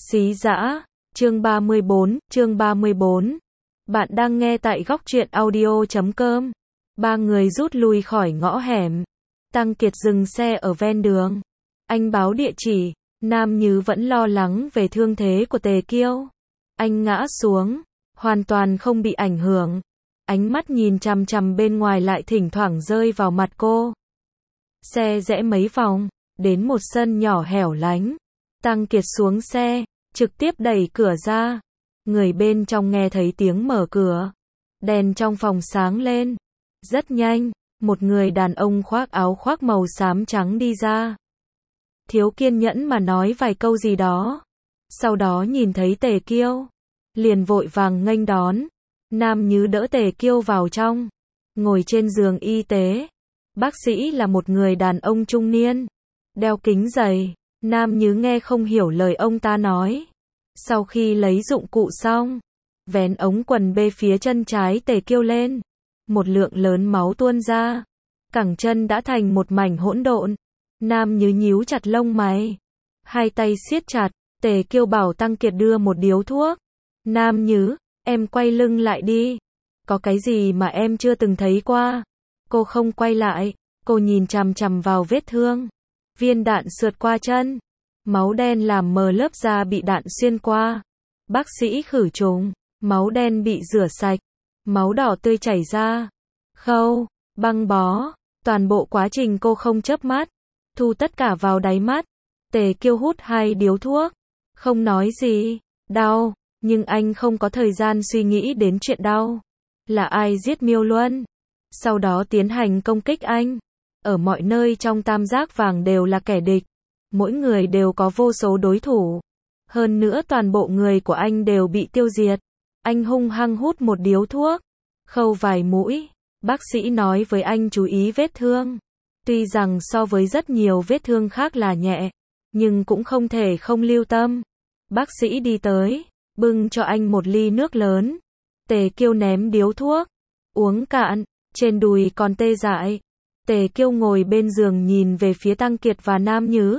Xí dã, chương 34. Bạn đang nghe tại góc truyện audio.com. Ba người rút lui khỏi ngõ hẻm. Tăng Kiệt dừng xe ở ven đường. Anh báo địa chỉ, Nam Nhứ vẫn lo lắng về thương thế của Tề Kiêu. Anh ngã xuống, hoàn toàn không bị ảnh hưởng. Ánh mắt nhìn chằm chằm bên ngoài lại thỉnh thoảng rơi vào mặt cô. Xe rẽ mấy vòng, đến một sân nhỏ hẻo lánh. Tăng Kiệt xuống xe, trực tiếp đẩy cửa ra. Người bên trong nghe thấy tiếng mở cửa. Đèn trong phòng sáng lên. Rất nhanh, một người đàn ông khoác áo khoác màu xám trắng đi ra. Thiếu kiên nhẫn mà nói vài câu gì đó. Sau đó nhìn thấy Tề Kiêu, liền vội vàng nghênh đón. Nam Nhứ đỡ Tề Kiêu vào trong, ngồi trên giường y tế. Bác sĩ là một người đàn ông trung niên, đeo kính dày. Nam Nhứ nghe không hiểu lời ông ta nói. Sau khi lấy dụng cụ xong, vén ống quần bê phía chân trái Tề Kiêu lên. Một lượng lớn máu tuôn ra. Cẳng chân đã thành một mảnh hỗn độn. Nam Nhứ nhíu chặt lông mày. Hai tay siết chặt. Tề Kiêu bảo Tăng Kiệt đưa một điếu thuốc. Nam Nhứ, em quay lưng lại đi. Có cái gì mà em chưa từng thấy qua? Cô không quay lại. Cô nhìn chằm chằm vào vết thương. Viên đạn sượt qua chân. Máu đen làm mờ lớp da bị đạn xuyên qua. Bác sĩ khử trùng. Máu đen bị rửa sạch. Máu đỏ tươi chảy ra. Khâu, băng bó. Toàn bộ quá trình cô không chớp mắt. Thu tất cả vào đáy mắt. Tề Kiêu hút 2 điếu thuốc. Không nói gì. Đau. Nhưng anh không có thời gian suy nghĩ đến chuyện đau. Là ai giết Miêu Luân? Sau đó tiến hành công kích anh. Ở mọi nơi trong tam giác vàng đều là kẻ địch. Mỗi người đều có vô số đối thủ. Hơn nữa toàn bộ người của anh đều bị tiêu diệt. Anh hung hăng hút một điếu thuốc. Khâu vài mũi. Bác sĩ nói với anh chú ý vết thương. Tuy rằng so với rất nhiều vết thương khác là nhẹ, nhưng cũng không thể không lưu tâm. Bác sĩ đi tới, bưng cho anh một ly nước lớn. Tề Kiêu ném điếu thuốc. Uống cạn, trên đùi còn tê dại. Tề Kiêu ngồi bên giường nhìn về phía Tăng Kiệt và Nam Nhứ.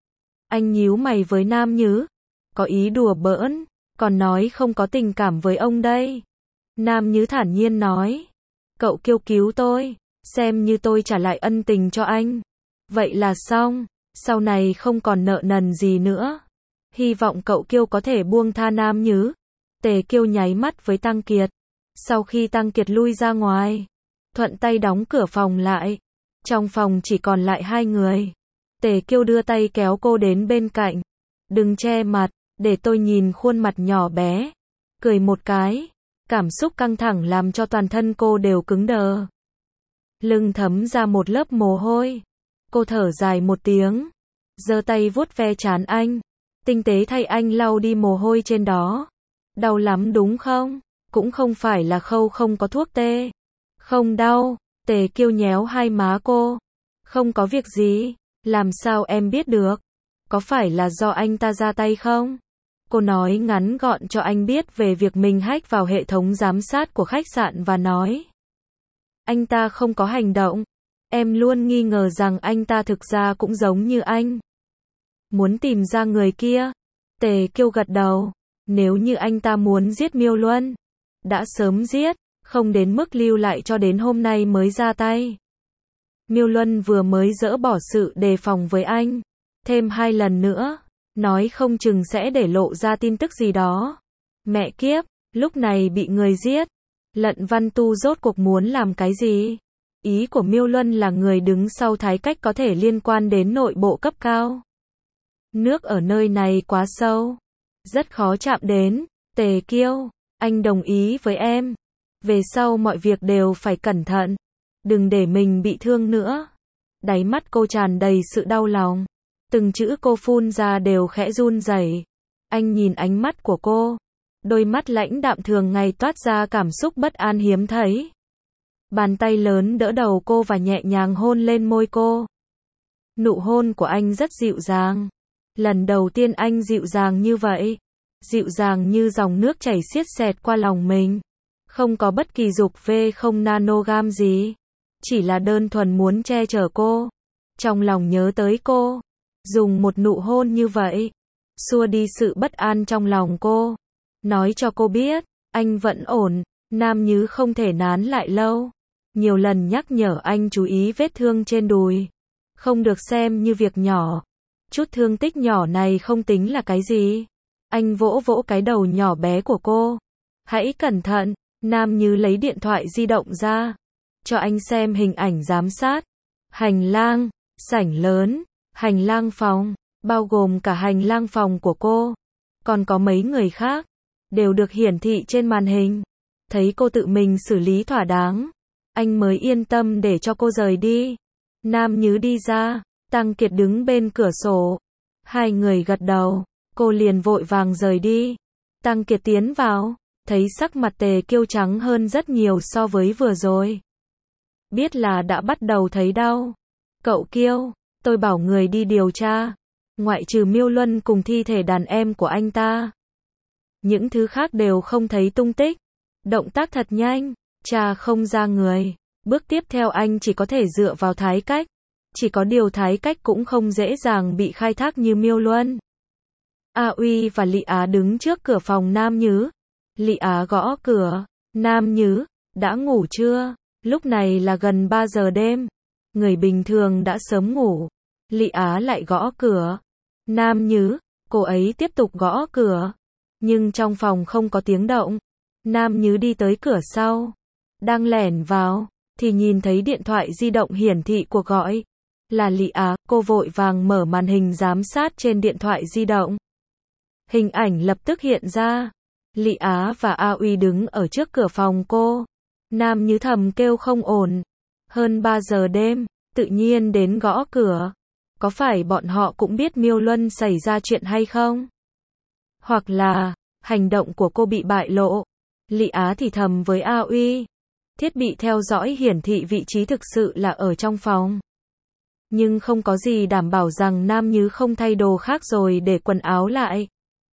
Anh nhíu mày với Nam Nhứ. Có ý đùa bỡn, còn nói không có tình cảm với ông đây. Nam Nhứ thản nhiên nói. Cậu Kiêu cứu tôi, xem như tôi trả lại ân tình cho anh. Vậy là xong, sau này không còn nợ nần gì nữa. Hy vọng cậu Kiêu có thể buông tha Nam Nhứ. Tề Kiêu nháy mắt với Tăng Kiệt. Sau khi Tăng Kiệt lui ra ngoài, thuận tay đóng cửa phòng lại. Trong phòng chỉ còn lại 2 người. Tề Kiêu đưa tay kéo cô đến bên cạnh. Đừng che mặt, để tôi nhìn khuôn mặt nhỏ bé. Cười một cái. Cảm xúc căng thẳng làm cho toàn thân cô đều cứng đờ. Lưng thấm ra một lớp mồ hôi. Cô thở dài một tiếng. Giơ tay vuốt ve trán anh. Tinh tế thay anh lau đi mồ hôi trên đó. Đau lắm đúng không? Cũng không phải là Khâu không có thuốc tê. Không đau. Tề Kiêu nhéo hai má cô. Không có việc gì. Làm sao em biết được? Có phải là do anh ta ra tay không? Cô nói ngắn gọn cho anh biết về việc mình hack vào hệ thống giám sát của khách sạn và nói. Anh ta không có hành động. Em luôn nghi ngờ rằng anh ta thực ra cũng giống như anh. Muốn tìm ra người kia. Tề Kiêu gật đầu. Nếu như anh ta muốn giết Miêu Luân, đã sớm giết, không đến mức lưu lại cho đến hôm nay mới ra tay. Miêu Luân vừa mới dỡ bỏ sự đề phòng với anh. Thêm 2 lần nữa, nói không chừng sẽ để lộ ra tin tức gì đó. Mẹ kiếp, lúc này bị người giết. Lận Văn Tu rốt cuộc muốn làm cái gì? Ý của Miêu Luân là người đứng sau Thái Cách có thể liên quan đến nội bộ cấp cao. Nước ở nơi này quá sâu, rất khó chạm đến. Tề Kiêu, anh đồng ý với em. Về sau mọi việc đều phải cẩn thận. Đừng để mình bị thương nữa. Đáy mắt cô tràn đầy sự đau lòng. Từng chữ cô phun ra đều khẽ run rẩy. Anh nhìn ánh mắt của cô. Đôi mắt lãnh đạm thường ngày toát ra cảm xúc bất an hiếm thấy. Bàn tay lớn đỡ đầu cô và nhẹ nhàng hôn lên môi cô. Nụ hôn của anh rất dịu dàng. Lần đầu tiên anh dịu dàng như vậy. Dịu dàng như dòng nước chảy xiết xẹt qua lòng mình. Không có bất kỳ dục vê không nanogam gì. Chỉ là đơn thuần muốn che chở cô. Trong lòng nhớ tới cô. Dùng một nụ hôn như vậy. xua đi sự bất an trong lòng cô. Nói cho cô biết, anh vẫn ổn, Nam Nhứ không thể nán lại lâu. Nhiều lần nhắc nhở anh chú ý vết thương trên đùi. Không được xem như việc nhỏ. Chút thương tích nhỏ này không tính là cái gì. Anh vỗ vỗ cái đầu nhỏ bé của cô. Hãy cẩn thận, Nam Nhứ lấy điện thoại di động ra. Cho anh xem hình ảnh giám sát. Hành lang, sảnh lớn, hành lang phòng, bao gồm cả hành lang phòng của cô. Còn có mấy người khác, đều được hiển thị trên màn hình. Thấy cô tự mình xử lý thỏa đáng, anh mới yên tâm để cho cô rời đi. Nam Nhứ đi ra, Tăng Kiệt đứng bên cửa sổ. Hai người gật đầu, cô liền vội vàng rời đi. Tăng Kiệt tiến vào, thấy sắc mặt Tề Kiêu trắng hơn rất nhiều so với vừa rồi. Biết là đã bắt đầu thấy đau. Cậu Kiêu, tôi bảo người đi điều tra. Ngoại trừ Miêu Luân cùng thi thể đàn em của anh ta. Những thứ khác đều không thấy tung tích. Động tác thật nhanh, tra không ra người. Bước tiếp theo anh chỉ có thể dựa vào Thái Cách. Chỉ có điều Thái Cách cũng không dễ dàng bị khai thác như Miêu Luân. A Uy và Lị Á đứng trước cửa phòng Nam Nhứ. Lị Á gõ cửa. Nam Nhứ, đã ngủ chưa? Lúc này là gần 3 giờ đêm. Người bình thường đã sớm ngủ. Lị Á lại gõ cửa. Nam Nhứ, cô ấy tiếp tục gõ cửa. Nhưng trong phòng không có tiếng động. Nam Nhứ đi tới cửa sau. Đang lẻn vào, thì nhìn thấy điện thoại di động hiển thị cuộc gọi. Là Lị Á, cô vội vàng mở màn hình giám sát trên điện thoại di động. Hình ảnh lập tức hiện ra. Lị Á và A Uy đứng ở trước cửa phòng cô. Nam Nhứ thầm kêu không ổn. Hơn 3 giờ đêm, tự nhiên đến gõ cửa. Có phải bọn họ cũng biết Miêu Luân xảy ra chuyện hay không? Hoặc là, hành động của cô bị bại lộ. Lị Á thì thầm với A Uy. Thiết bị theo dõi hiển thị vị trí thực sự là ở trong phòng. Nhưng không có gì đảm bảo rằng Nam Nhứ không thay đồ khác rồi để quần áo lại.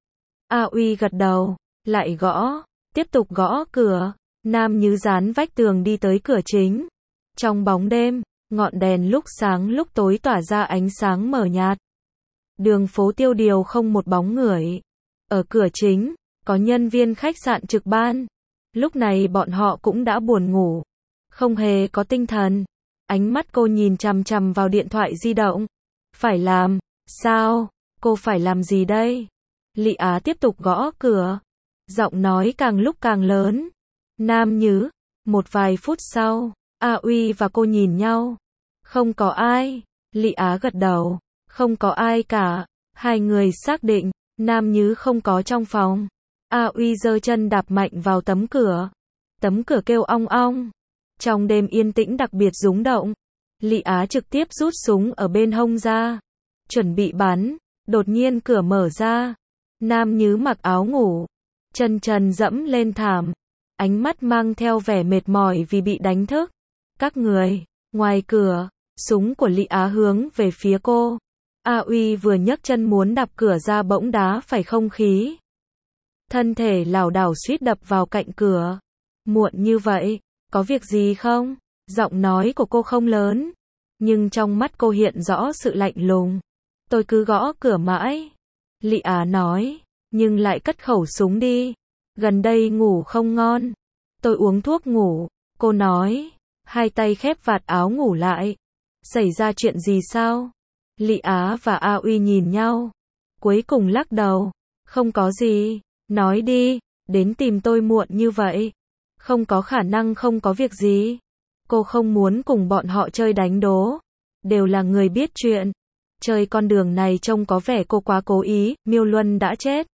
A Uy gật đầu, lại gõ, tiếp tục gõ cửa. Nam Nhứ dán vách tường đi tới cửa chính. Trong bóng đêm, ngọn đèn lúc sáng lúc tối tỏa ra ánh sáng mờ nhạt. Đường phố tiêu điều không một bóng người. Ở cửa chính, có nhân viên khách sạn trực ban. Lúc này bọn họ cũng đã buồn ngủ. Không hề có tinh thần. Ánh mắt cô nhìn chằm chằm vào điện thoại di động. Phải làm, sao? Cô phải làm gì đây? Lị Á tiếp tục gõ cửa. Giọng nói càng lúc càng lớn. Nam Nhứ. Một vài phút sau, A Uy và cô nhìn nhau. Không có ai. Lị Á gật đầu. Không có ai cả. Hai người xác định, Nam Nhứ không có trong phòng. A Uy giơ chân đạp mạnh vào tấm cửa. Tấm cửa kêu ong ong. Trong đêm yên tĩnh đặc biệt rúng động. Lị Á trực tiếp rút súng ở bên hông ra. Chuẩn bị bắn. Đột nhiên cửa mở ra. Nam Nhứ mặc áo ngủ. Chân trần dẫm lên thảm. Ánh mắt mang theo vẻ mệt mỏi vì bị đánh thức. Các người, ngoài cửa, súng của Lị Á hướng về phía cô. A Uy vừa nhấc chân muốn đạp cửa ra bỗng đá phải không khí. Thân thể lảo đảo suýt đập vào cạnh cửa. Muộn như vậy, có việc gì không? Giọng nói của cô không lớn, nhưng trong mắt cô hiện rõ sự lạnh lùng. Tôi cứ gõ cửa mãi. Lị Á nói, nhưng lại cất khẩu súng đi. Gần đây ngủ không ngon. Tôi uống thuốc ngủ. Cô nói, hai tay khép vạt áo ngủ lại. Xảy ra chuyện gì sao? Lị Á và A Uy nhìn nhau. Cuối cùng lắc đầu. Không có gì. Nói đi, đến tìm tôi muộn như vậy. Không có khả năng không có việc gì. Cô không muốn cùng bọn họ chơi đánh đố. Đều là người biết chuyện. Chơi con đường này trông có vẻ cô quá cố ý. Miêu Luân đã chết.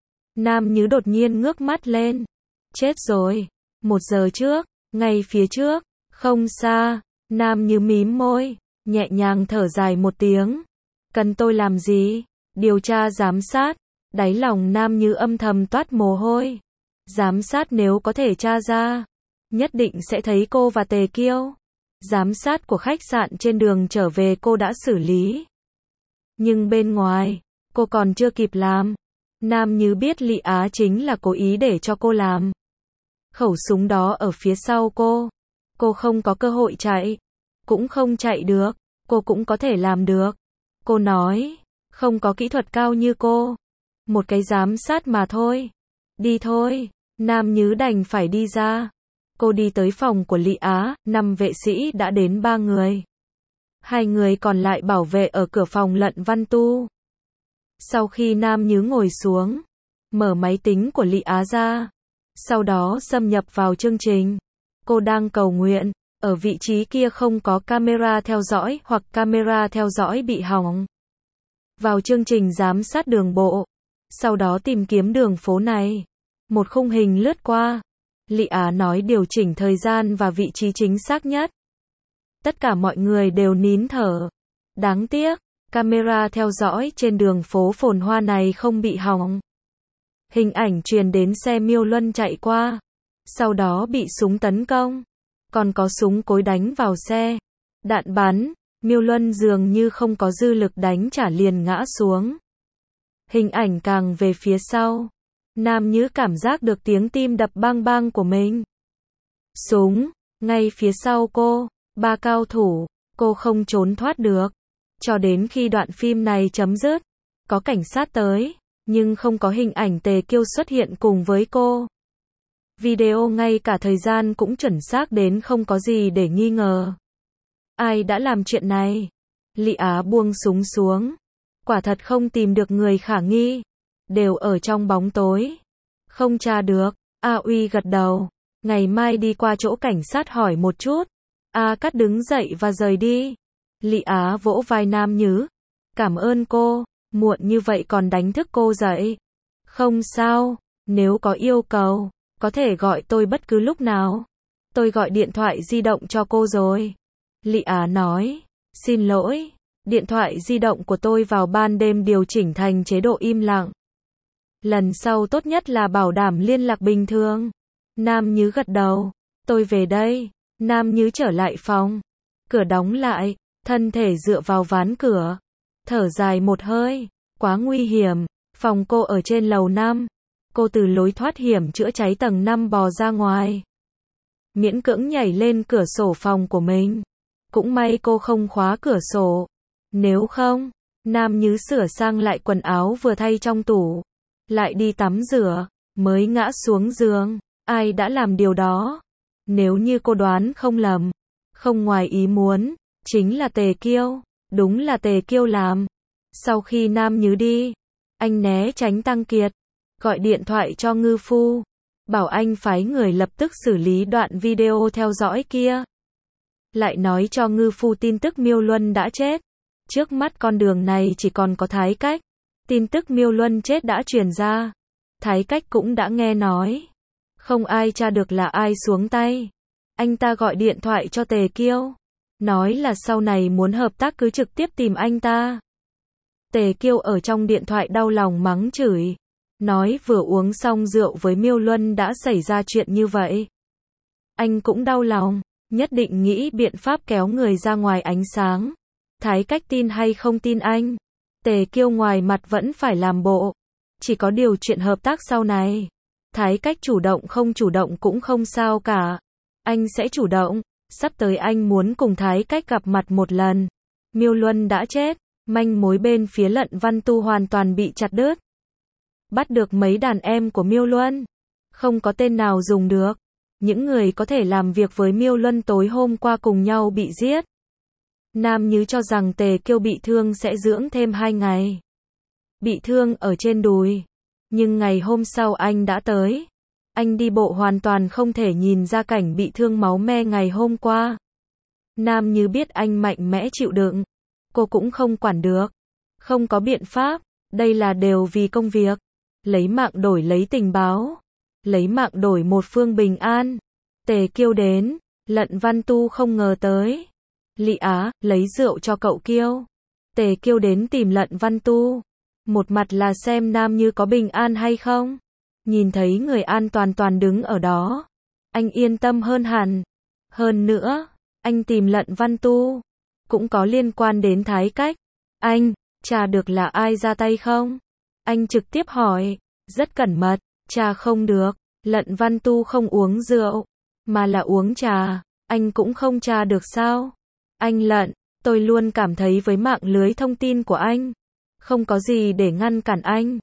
Nam Nhứ đột nhiên ngước mắt lên. Chết rồi. 1 giờ trước, ngay phía trước, không xa. Nam Nhứ mím môi, nhẹ nhàng thở dài một tiếng. Cần tôi làm gì? Điều tra giám sát. Đáy lòng Nam Nhứ âm thầm toát mồ hôi. Giám sát nếu có thể tra ra, nhất định sẽ thấy cô và Tề Kiêu. Giám sát của khách sạn trên đường trở về cô đã xử lý. Nhưng bên ngoài, cô còn chưa kịp làm. Nam Nhứ biết Lị Á chính là cố ý để cho cô làm. Khẩu súng đó ở phía sau cô. Cô không có cơ hội chạy. Cũng không chạy được. Cô cũng có thể làm được. Cô nói, không có kỹ thuật cao như cô. Một cái giám sát mà thôi. Đi thôi. Nam Nhứ đành phải đi ra. Cô đi tới phòng của Lý Á, 5 vệ sĩ đã đến 3 người. 2 người còn lại bảo vệ ở cửa phòng Lận Văn Tu. Sau khi Nam Nhứ ngồi xuống, mở máy tính của Lý Á ra, sau đó xâm nhập vào chương trình. Cô đang cầu nguyện, ở vị trí kia không có camera theo dõi hoặc camera theo dõi bị hỏng. Vào chương trình giám sát đường bộ, sau đó tìm kiếm đường phố này. Một khung hình lướt qua. Lý Á nói điều chỉnh thời gian và vị trí chính xác nhất. Tất cả mọi người đều nín thở. Đáng tiếc, camera theo dõi trên đường phố phồn hoa này không bị hỏng. Hình ảnh truyền đến xe Miêu Luân chạy qua. Sau đó bị súng tấn công. Còn có súng cối đánh vào xe. Đạn bắn, Miêu Luân dường như không có dư lực đánh trả liền ngã xuống. Hình ảnh càng về phía sau. Nam Nhứ cảm giác được tiếng tim đập bang bang của mình. Súng, ngay phía sau cô, 3 cao thủ, cô không trốn thoát được. Cho đến khi đoạn phim này chấm dứt, có cảnh sát tới, nhưng không có hình ảnh Tề Kiêu xuất hiện cùng với cô. Video ngay cả thời gian cũng chuẩn xác đến không có gì để nghi ngờ. Ai đã làm chuyện này? Lý Á buông súng xuống. Quả thật không tìm được người khả nghi. Đều ở trong bóng tối. Không tra được. A Uy gật đầu. Ngày mai đi qua chỗ cảnh sát hỏi một chút. A Cát đứng dậy và rời đi. Lý Á vỗ vai Nam Nhứ. Cảm ơn cô. Muộn như vậy còn đánh thức cô dậy. Không sao. Nếu có yêu cầu, có thể gọi tôi bất cứ lúc nào. Tôi gọi điện thoại di động cho cô rồi. Lý Á nói. Xin lỗi. Điện thoại di động của tôi vào ban đêm điều chỉnh thành chế độ im lặng. Lần sau tốt nhất là bảo đảm liên lạc bình thường. Nam Nhứ gật đầu. Tôi về đây. Nam Nhứ trở lại phòng. Cửa đóng lại. Thân thể dựa vào ván cửa. Thở dài một hơi. Quá nguy hiểm. Phòng cô ở trên lầu 5. Cô từ lối thoát hiểm chữa cháy tầng 5 bò ra ngoài. Miễn cưỡng nhảy lên cửa sổ phòng của mình. Cũng may cô không khóa cửa sổ. Nếu không, Nam Nhứ sửa sang lại quần áo vừa thay trong tủ. Lại đi tắm rửa, mới ngã xuống giường. Ai đã làm điều đó? Nếu như cô đoán không lầm, không ngoài ý muốn, chính là Tề Kiêu. Đúng là Tề Kiêu làm. Sau khi Nam Nhứ đi, anh né tránh Tăng Kiệt. Gọi điện thoại cho Ngư Phu. Bảo anh phái người lập tức xử lý đoạn video theo dõi kia. Lại nói cho Ngư Phu tin tức Miêu Luân đã chết. Trước mắt con đường này chỉ còn có Thái Cách. Tin tức Miêu Luân chết đã truyền ra. Thái Cách cũng đã nghe nói. Không ai tra được là ai xuống tay. Anh ta gọi điện thoại cho Tề Kiêu. Nói là sau này muốn hợp tác cứ trực tiếp tìm anh ta. Tề Kiêu ở trong điện thoại đau lòng mắng chửi. Nói vừa uống xong rượu với Miêu Luân đã xảy ra chuyện như vậy. Anh cũng đau lòng. Nhất định nghĩ biện pháp kéo người ra ngoài ánh sáng. Thái Cách tin hay không tin anh? Tề Kiêu ngoài mặt vẫn phải làm bộ. Chỉ có điều chuyện hợp tác sau này. Thái Cách chủ động không chủ động cũng không sao cả. Anh sẽ chủ động. Sắp tới anh muốn cùng Thái Cách gặp mặt một lần. Miêu Luân đã chết. Manh mối bên phía Lận Văn Tu hoàn toàn bị chặt đứt. Bắt được mấy đàn em của Miêu Luân. Không có tên nào dùng được. Những người có thể làm việc với Miêu Luân tối hôm qua cùng nhau bị giết. Nam Nhứ cho rằng Tề Kiêu bị thương sẽ dưỡng thêm 2 ngày. Bị thương ở trên đùi. Nhưng ngày hôm sau anh đã tới. Anh đi bộ hoàn toàn không thể nhìn ra cảnh bị thương máu me ngày hôm qua. Nam Nhứ biết anh mạnh mẽ chịu đựng. Cô cũng không quản được. Không có biện pháp. Đây là đều vì công việc. Lấy mạng đổi lấy tình báo. Lấy mạng đổi một phương bình an. Tề Kiêu đến. Lận Văn Tu không ngờ tới. Lý Á, lấy rượu cho cậu Kiêu. Tề Kiêu đến tìm Lận Văn Tu. Một mặt là xem Nam Như có bình an hay không. Nhìn thấy người an toàn đứng ở đó. Anh yên tâm hơn hẳn. Hơn nữa, anh tìm Lận Văn Tu. Cũng có liên quan đến Thái Cách. Anh, tra được là ai ra tay không? Anh trực tiếp hỏi. Rất cẩn mật. Tra không được. Lận Văn Tu không uống rượu. Mà là uống trà. Anh cũng không tra được sao? Anh Lận, tôi luôn cảm thấy với mạng lưới thông tin của anh. Không có gì để ngăn cản anh.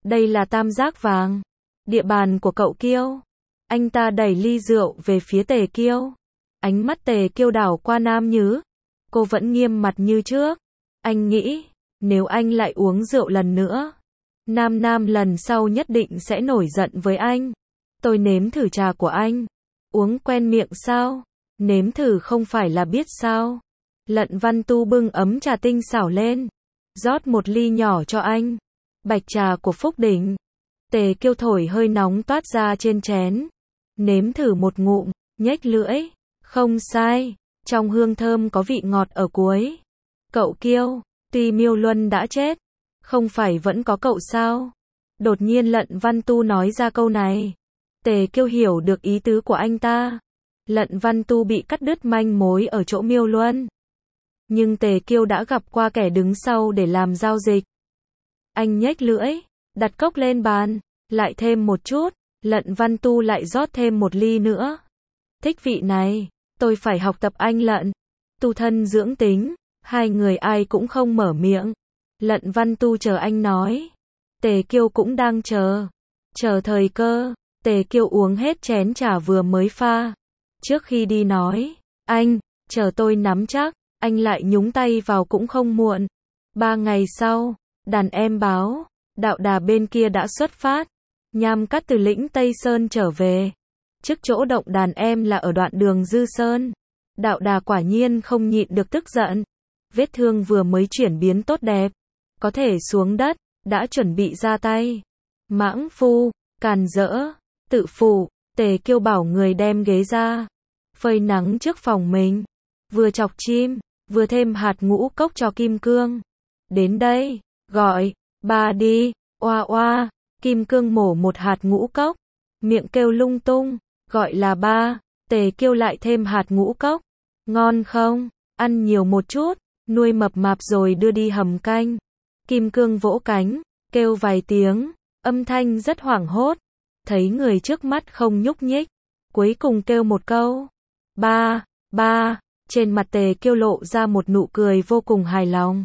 Đây là tam giác vàng. Địa bàn của cậu Kiêu. Anh ta đẩy ly rượu về phía Tề Kiêu. Ánh mắt Tề Kiêu đảo qua Nam Nhứ. Cô vẫn nghiêm mặt như trước. Anh nghĩ, nếu anh lại uống rượu lần nữa, Nam Nam lần sau nhất định sẽ nổi giận với anh. Tôi nếm thử trà của anh. Uống quen miệng sao? Nếm thử không phải là biết sao? Lận Văn Tu bưng ấm trà tinh xảo lên. Rót một ly nhỏ cho anh. Bạch trà của Phúc Đỉnh. Tề Kiêu thổi hơi nóng toát ra trên chén. Nếm thử một ngụm, nhếch lưỡi. Không sai, trong hương thơm có vị ngọt ở cuối. Cậu Kiêu, tuy Miêu Luân đã chết, không phải vẫn có cậu sao? Đột nhiên Lận Văn Tu nói ra câu này. Tề Kiêu hiểu được ý tứ của anh ta. Lận Văn Tu bị cắt đứt manh mối ở chỗ Miêu Luân. Nhưng Tề Kiêu đã gặp qua kẻ đứng sau để làm giao dịch. Anh nhếch lưỡi, đặt cốc lên bàn, lại thêm một chút. Lận Văn Tu lại rót thêm một ly nữa. Thích vị này, tôi phải học tập anh Lận. Tu thân dưỡng tính, hai người ai cũng không mở miệng. Lận Văn Tu chờ anh nói. Tề Kiêu cũng đang chờ. Chờ thời cơ. Tề Kiêu uống hết chén trà vừa mới pha. Trước khi đi nói, anh, chờ tôi nắm chắc, anh lại nhúng tay vào cũng không muộn. 3 ngày sau, đàn em báo, Đạo Đà bên kia đã xuất phát. Nham Cắt từ lĩnh Tây Sơn trở về. Trước chỗ động đàn em là ở đoạn đường Dư Sơn. Đạo Đà quả nhiên không nhịn được tức giận. Vết thương vừa mới chuyển biến tốt đẹp. Có thể xuống đất, đã chuẩn bị ra tay. Mãng phu, càn rỡ, tự phụ, Tề Kiêu bảo người đem ghế ra. Phơi nắng trước phòng mình. Vừa chọc chim, vừa thêm hạt ngũ cốc cho Kim Cương. Đến đây, gọi, ba đi, oa oa. Kim Cương mổ một hạt ngũ cốc. Miệng kêu lung tung, gọi là ba. Tề Kiêu lại thêm hạt ngũ cốc. Ngon không? Ăn nhiều một chút, nuôi mập mạp rồi đưa đi hầm canh. Kim Cương vỗ cánh, kêu vài tiếng, âm thanh rất hoảng hốt. Thấy người trước mắt không nhúc nhích, cuối cùng kêu một câu. Ba, ba, trên mặt Tề Kiêu lộ ra một nụ cười vô cùng hài lòng.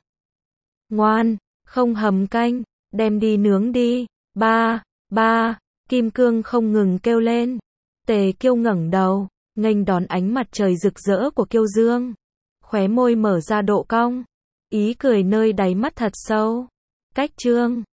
Ngoan, không hầm canh, đem đi nướng đi. Ba, ba, Kim Cương không ngừng kêu lên. Tề Kiêu ngẩng đầu, nghênh đón ánh mặt trời rực rỡ của Kiêu Dương. Khóe môi mở ra độ cong, ý cười nơi đáy mắt thật sâu. Cách chương